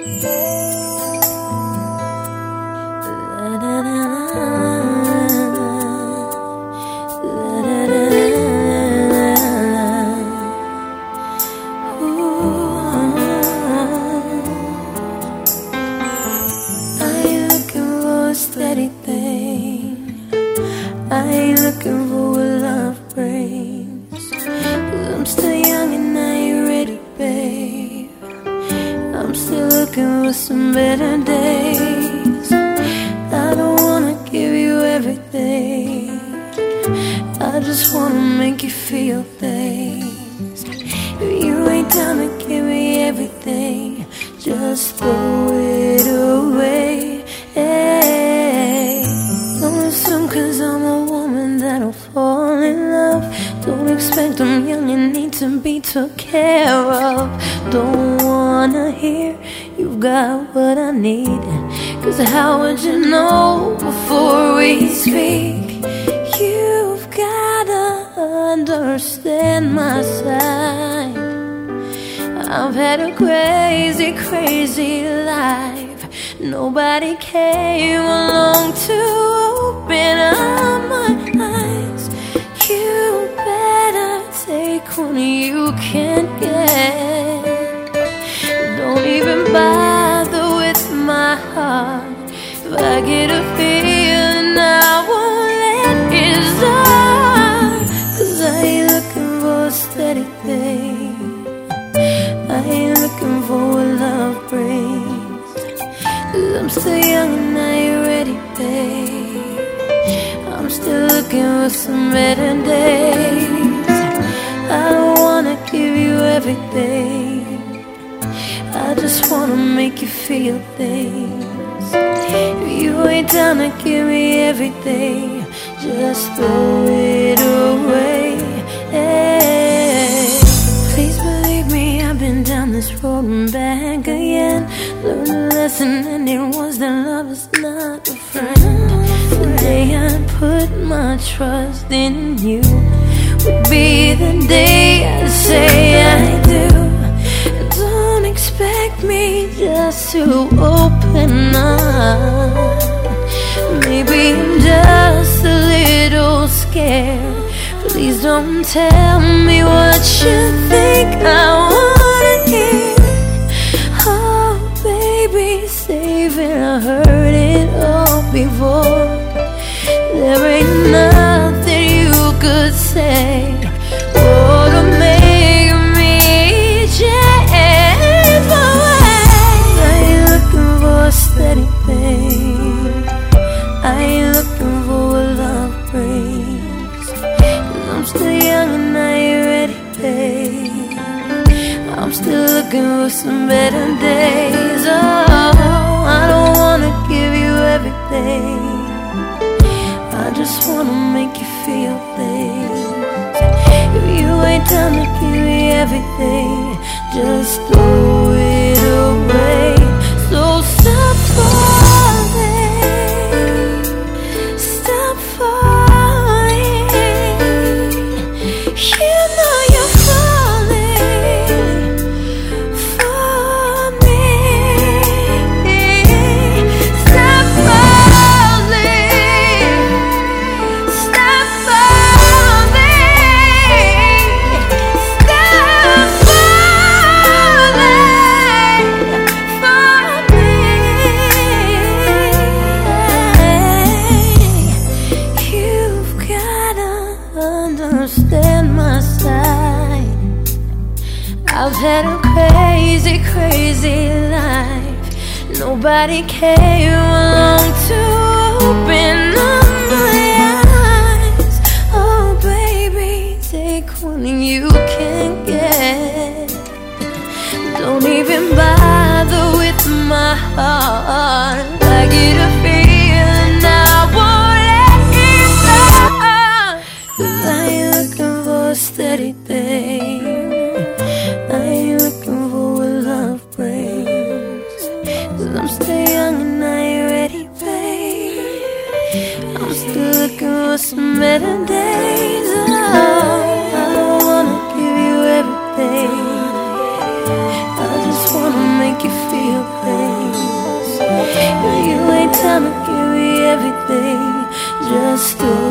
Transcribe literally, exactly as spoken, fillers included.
Steady thing. I ain't looking for what love brings. Cause I'm still young and I ain't ready, babe. I'm still looking for some better days. I don't wanna give you everything. I just wanna make you feel things. If you ain't down to give me everything, just throw it away. Hey, don't assume cause I'm a woman that I'll fall in love. Don't expect I'm young and need to be took care of. Don't wanna hear you've got what I need, cause how would you know before we speak? You've gotta understand my side. I've had a crazy, crazy life. Nobody came along to open up my eyes. You better take what you can get. Don't even bother with my heart. If I get a feeling, I won't let it start. Cause I ain't looking for a steady thing. I ain't looking for what love brings. Cause I'm still young and I ain't ready, babe. I'm still looking for some better days. I don't wanna give you everything. I just wanna make you feel things. If you ain't down to give me everything, just throw it away. Hey, please believe me, I've been down this road and back again. Learned a lesson and it was that love is not a friend. The day I put my trust in you would be the day I say I do. Don't expect me just to open up. Maybe I'm just a little scared. Please don't tell me what you think I wanna hear. Oh baby, save it, I heard it all before. There ain't nothing you could say or to make me change my ways. I ain't looking for a steady thing. I ain't looking for what love brings. Cause I'm still young and I ain't ready, babe. I'm still looking for some better days. Oh, I don't wanna give you everything. I just wanna make you feel things. If you ain't down to give me everything, just throw it away. So stop falling, stop falling. You know you're falling for me. Stop falling, stop falling, stop falling for me. You've gotta understand my side. I've had a crazy, crazy life. Nobody came along to open up my eyes. Oh baby, take what you can get. Don't even bother with my heart. I get a feeling I won't let it start. Cause I ain't looking for a steady thing. I ain't looking for what love brings. Cause I'm still young and I ain't ready, babe. I'm still looking for some better days. Oh, I don't wanna give you everything. I just wanna make I'ma give you everything. Just stay.